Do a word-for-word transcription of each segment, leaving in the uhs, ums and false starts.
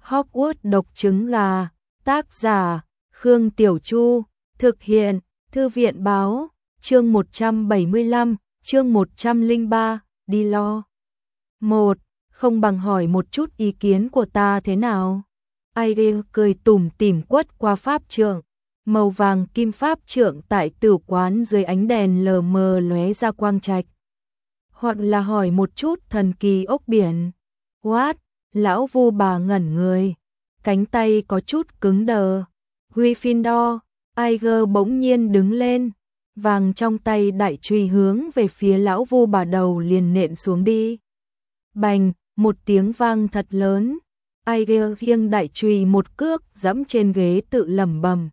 Hogwarts độc trứng gà, tác giả, Khương Tiểu Chu, thực hiện, Thư viện báo, chương một trăm bảy mươi lăm, chương một trăm lẻ ba, đi lo. một. Không bằng hỏi một chút ý kiến của ta thế nào? Irene cười tủm tỉm quất qua pháp trượng, màu vàng kim pháp trượng tại tử quán dưới ánh đèn lờ mờ lóe ra quang trạch. Hoặc là hỏi một chút thần kỳ ốc biển. What? Lão Vu bà ngẩn người, cánh tay có chút cứng đờ. Gryffindor. Iger bỗng nhiên đứng lên, vàng trong tay đại chùy hướng về phía lão Vu bà đầu liền nện xuống đi. Bành, một tiếng vang thật lớn. Iger khiêng đại chùy một cước giẫm trên ghế tự lẩm bẩm.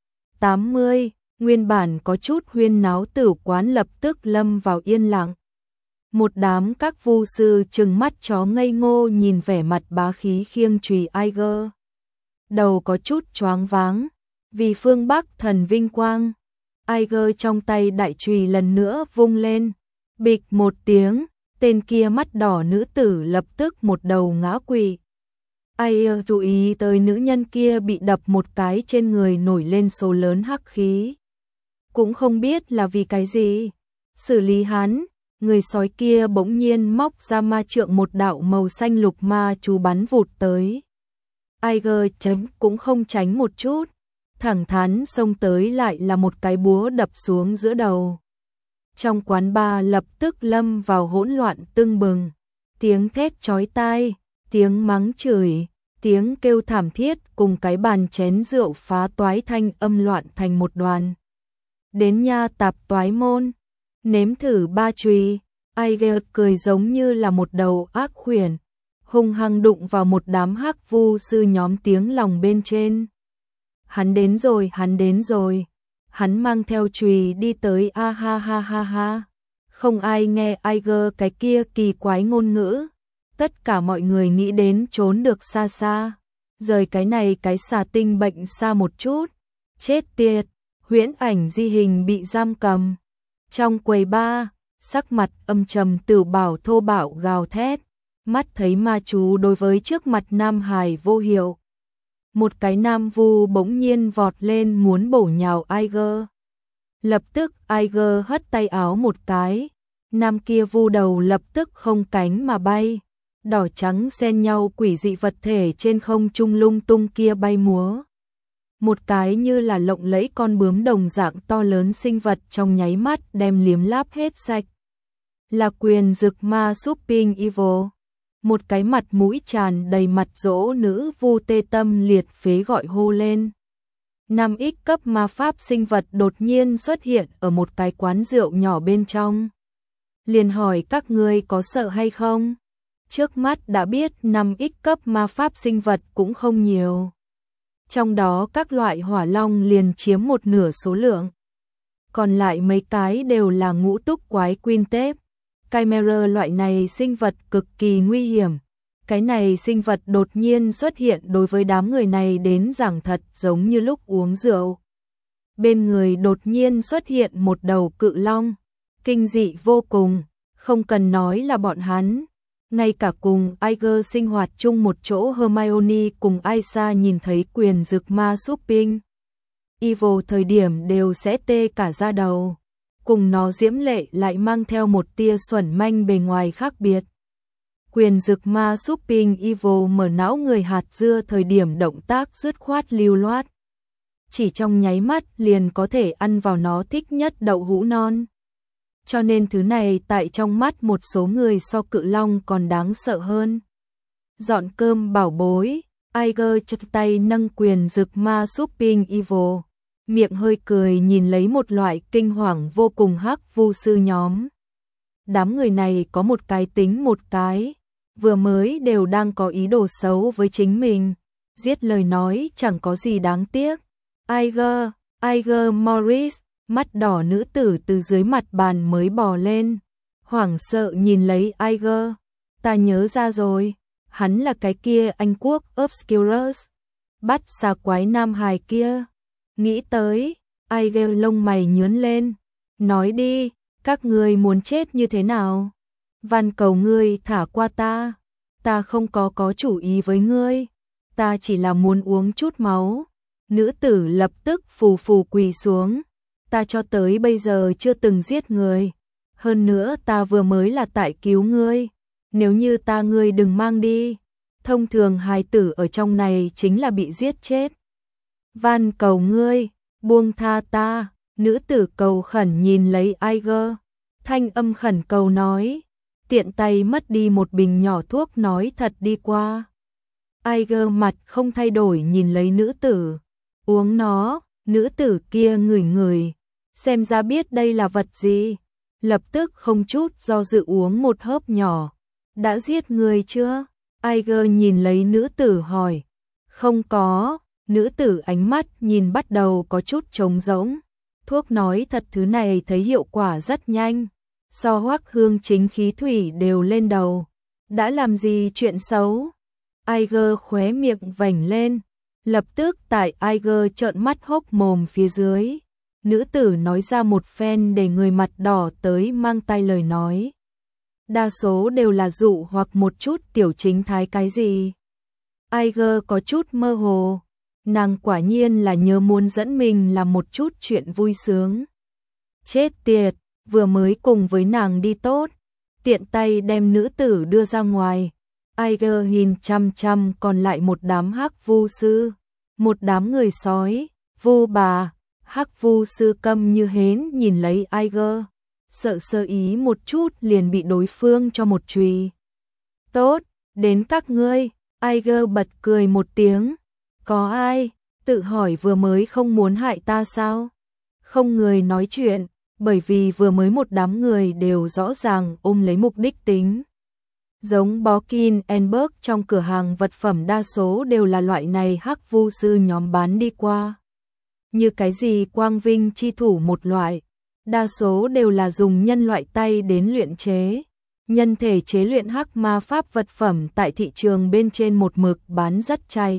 tám mươi, nguyên bản có chút huyên náo tử quán lập tức lâm vào yên lặng. Một đám các vu sư trừng mắt chó ngây ngô nhìn vẻ mặt bá khí khiêng chùy Iger. Đầu có chút choáng váng, vì phương Bắc thần vinh quang. Iger trong tay đại chùy lần nữa vung lên, bịch một tiếng, tên kia mắt đỏ nữ tử lập tức một đầu ngã quỵ. Iger chú ý tới nữ nhân kia bị đập một cái trên người nổi lên số lớn hắc khí. Cũng không biết là vì cái gì. Xử lý hắn, người sói kia bỗng nhiên móc ra ma trượng một đạo màu xanh lục ma chú bắn vụt tới. Iger chấm cũng không tránh một chút, thẳng thắn xông tới lại là một cái búa đập xuống giữa đầu. Trong quán bar lập tức lâm vào hỗn loạn tưng bừng, tiếng thét chói tai, tiếng mắng chửi, tiếng kêu thảm thiết cùng cái bàn chén rượu phá toái thanh âm loạn thành một đoàn. Đến nha tạp toái môn, nếm thử ba chùy. Iger cười giống như là một đầu ác khuyển, hung hăng đụng vào một đám hắc vu sư nhóm tiếng lòng bên trên. Hắn đến rồi, hắn đến rồi. Hắn mang theo chùy đi tới, a ha ha ha ha. Không ai nghe Iger cái kia kỳ quái ngôn ngữ. Tất cả mọi người nghĩ đến trốn được xa xa, rời cái này cái xà tinh bệnh xa một chút. Chết tiệt, huyễn ảnh di hình bị giam cầm. Trong quầy bar, sắc mặt âm trầm Tử Bảo thô bạo gào thét, mắt thấy ma chú đối với trước mặt Nam Hải vô hiệu. Một cái nam vu bỗng nhiên vọt lên muốn bổ nhào Iger. Lập tức Iger hất tay áo một cái, nam kia vu đầu lập tức không cánh mà bay, đỏ trắng xen nhau quỷ dị vật thể trên không trung lung tung kia bay múa. Một cái như là lộng lẫy con bướm đồng dạng to lớn sinh vật trong nháy mắt đem liếm láp hết sạch. Là quyền dực ma Supping Evil. Một cái mặt mũi tràn đầy mặt dỗ nữ vu tê tâm liệt phế gọi hô lên. năm x cấp ma pháp sinh vật đột nhiên xuất hiện ở một cái quán rượu nhỏ bên trong. Liền hỏi các ngươi có sợ hay không? Trước mắt đã biết năm x cấp ma pháp sinh vật cũng không nhiều. Trong đó các loại hỏa long liền chiếm một nửa số lượng. Còn lại mấy cái đều là ngũ túc quái quintép. Chimera loại này sinh vật cực kỳ nguy hiểm. Cái này sinh vật đột nhiên xuất hiện đối với đám người này đến giảng thật giống như lúc uống rượu. Bên người đột nhiên xuất hiện một đầu cự long, kinh dị vô cùng, không cần nói là bọn hắn. Ngay cả cùng Iger sinh hoạt chung một chỗ Hermione cùng Aisa nhìn thấy quyền dực ma Supping Evil thời điểm đều sẽ tê cả da đầu. Cùng nó diễm lệ lại mang theo một tia xuẩn manh bề ngoài khác biệt. Quyền dực ma Supping Evil mở não người hạt dưa thời điểm động tác dứt khoát lưu loát. Chỉ trong nháy mắt liền có thể ăn vào nó thích nhất đậu hũ non. Cho nên thứ này tại trong mắt một số người so cự long còn đáng sợ hơn. Dọn cơm bảo bối, Iger chật tay nâng quyền dực ma Supping Evil, miệng hơi cười nhìn lấy một loại kinh hoàng vô cùng hắc vu sư nhóm. Đám người này có một cái tính một cái, vừa mới đều đang có ý đồ xấu với chính mình, giết lời nói chẳng có gì đáng tiếc. Iger, Iger Morris, mắt đỏ nữ tử từ dưới mặt bàn mới bò lên, hoảng sợ nhìn lấy Iger. Ta nhớ ra rồi, hắn là cái kia Anh quốc Obscurus, bắt xà quái nam hài kia. Nghĩ tới, Iger lông mày nhướng lên, nói đi, các ngươi muốn chết như thế nào? Van cầu ngươi thả qua ta, ta không có có chủ ý với ngươi. ta chỉ là muốn uống chút máu. Nữ tử lập tức phù phù quỳ xuống. Ta cho tới bây giờ chưa từng giết người. Hơn nữa ta vừa mới là tại cứu ngươi. Nếu như ta ngươi đừng mang đi. Thông thường hài tử ở trong này chính là bị giết chết. Van cầu ngươi, buông tha ta. Nữ tử cầu khẩn nhìn lấy Aiger. Thanh âm khẩn cầu nói. Tiện tay mất đi một bình nhỏ thuốc nói thật đi qua. Aiger mặt không thay đổi nhìn lấy nữ tử. Uống nó, nữ tử kia ngửi ngửi. Xem ra biết đây là vật gì. Lập tức không chút do dự uống một hớp nhỏ. Đã giết người chưa? Aiger nhìn lấy nữ tử hỏi. Không có. Nữ tử ánh mắt nhìn bắt đầu có chút trống rỗng. Thuốc nói thật thứ này thấy hiệu quả rất nhanh. So Hoắc Hương chính khí thủy đều lên đầu. Đã làm gì chuyện xấu? Aiger khóe miệng vành lên. Lập tức tại Aiger trợn mắt hốc mồm phía dưới. Nữ tử nói ra một phen để người mặt đỏ tới mang tay lời nói. Đa số đều là dụ hoặc một chút tiểu chính thái cái gì. Aiger có chút mơ hồ. Nàng quả nhiên là nhớ muốn dẫn mình làm một chút chuyện vui sướng. Chết tiệt, vừa mới cùng với nàng đi tốt. Tiện tay đem nữ tử đưa ra ngoài. Aiger nhìn chăm chăm còn lại một đám hắc vu sư. Một đám người sói, vu bà, hắc vu sư câm như hến nhìn lấy Aiger. Sợ sơ ý một chút liền bị đối phương cho một chùy. Tốt, đến các ngươi. Aiger bật cười một tiếng. Có ai? Tự hỏi vừa mới không muốn hại ta sao? Không người nói chuyện, bởi vì vừa mới một đám người đều rõ ràng ôm lấy mục đích tính. Giống Bokin Enberg trong cửa hàng vật phẩm đa số đều là loại này hắc vu sư nhóm bán đi qua. Như cái gì quang vinh chi thủ một loại, đa số đều là dùng nhân loại tay đến luyện chế. Nhân thể chế luyện hắc ma pháp vật phẩm tại thị trường bên trên một mực bán rất chay.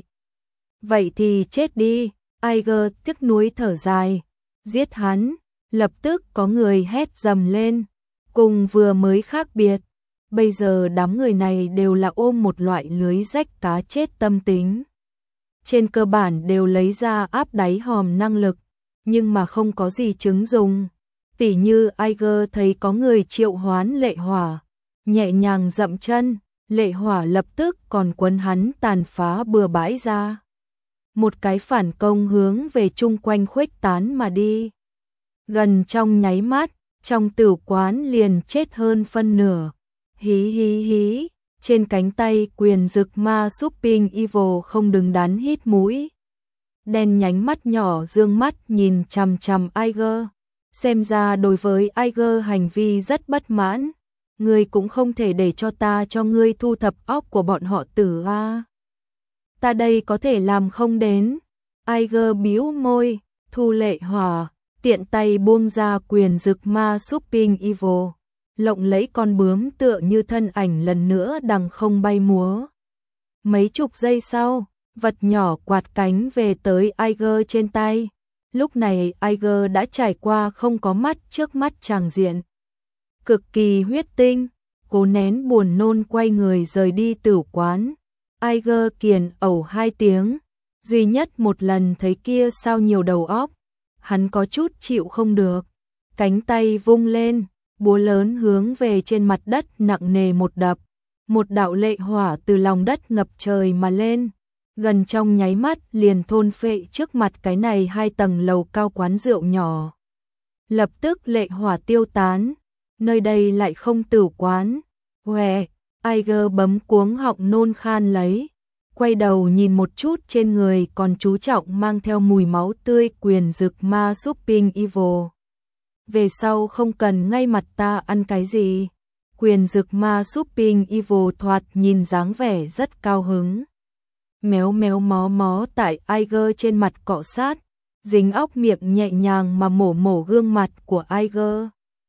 Vậy thì chết đi, Aiger tiếc nuối thở dài. Giết hắn, lập tức có người hét dầm lên. Cùng vừa mới khác biệt. Bây giờ đám người này đều là ôm một loại lưới rách cá chết tâm tính. Trên cơ bản đều lấy ra áp đáy hòm năng lực, nhưng mà không có gì chứng dùng. Tỉ như Aiger thấy có người triệu hoán lệ hỏa, nhẹ nhàng dậm chân, lệ hỏa lập tức còn quấn hắn tàn phá bừa bãi ra. Một cái phản công hướng về chung quanh khuếch tán mà đi. Gần trong nháy mắt, trong tửu quán liền chết hơn phân nửa. Hí hí hí, trên cánh tay quyền dực ma Shopping Evil không đứng đắn hít mũi. Đen nhánh mắt nhỏ dương mắt nhìn chằm chằm Aiger. Xem ra đối với Aiger hành vi rất bất mãn. Ngươi cũng không thể để cho ta cho ngươi thu thập óc của bọn họ tử a. Ta đây có thể làm không đến. Aiger bĩu môi, thu lệ hỏa, tiện tay buông ra quyền dực ma Shopping Evil. Lộng lẫy con bướm tựa như thân ảnh lần nữa đằng không bay múa. Mấy chục giây sau, vật nhỏ quạt cánh về tới Aiger trên tay. Lúc này Aiger đã trải qua không có mắt trước mắt tràng diện. Cực kỳ huyết tinh, cố nén buồn nôn quay người rời đi tửu quán. Aiger kiền ẩu hai tiếng, duy nhất một lần thấy kia sao nhiều đầu óc. Hắn có chút chịu không được, cánh tay vung lên. Búa lớn hướng về trên mặt đất nặng nề một đập, một đạo lệ hỏa từ lòng đất ngập trời mà lên, gần trong nháy mắt liền thôn phệ trước mặt cái này hai tầng lầu cao quán rượu nhỏ. Lập tức lệ hỏa tiêu tán, nơi đây lại không tửu quán. Hòe, Aiger bấm cuống họng nôn khan lấy, quay đầu nhìn một chút trên người còn chú trọng mang theo mùi máu tươi quyền dực ma Shopping Evil. Về sau không cần ngay mặt ta ăn cái gì. Quyền dực ma Shopping Evil thoạt nhìn dáng vẻ rất cao hứng. Méo méo mó mó tại Aiger trên mặt cọ sát, dính óc miệng nhẹ nhàng mà mổ mổ gương mặt của Aiger.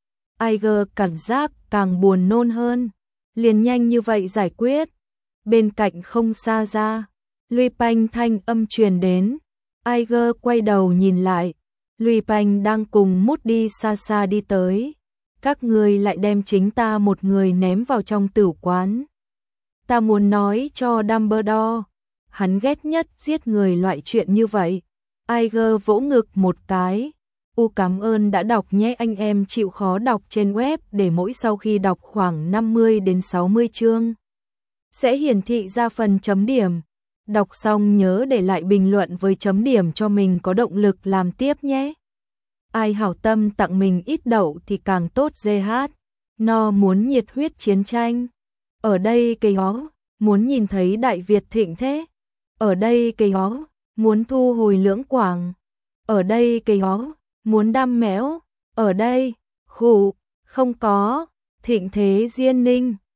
Aiger cảm giác càng buồn nôn hơn, liền nhanh như vậy giải quyết. Bên cạnh không xa ra, Lui Panh thanh âm truyền đến. Aiger quay đầu nhìn lại. Lui Panh đang cùng mút đi xa xa đi tới. Các người lại đem chính ta một người ném vào trong tửu quán. Ta muốn nói cho Dumbledore. hắn ghét nhất giết người loại chuyện như vậy. Iger vỗ ngực một cái. U cảm ơn đã đọc nhé anh em chịu khó đọc trên web để mỗi sau khi đọc khoảng năm mươi đến sáu mươi chương sẽ hiển thị ra phần chấm điểm. Đọc xong nhớ để lại bình luận với chấm điểm cho mình có động lực làm tiếp nhé. Ai hảo tâm tặng mình ít đậu thì càng tốt giê hát. No muốn nhiệt huyết chiến tranh. Ở đây cây ó, muốn nhìn thấy Đại Việt thịnh thế. Ở đây cây ó, muốn thu hồi Lưỡng Quảng. Ở đây cây ó, muốn đam méo. Ở đây, khủ, không có, thịnh thế Diên Ninh.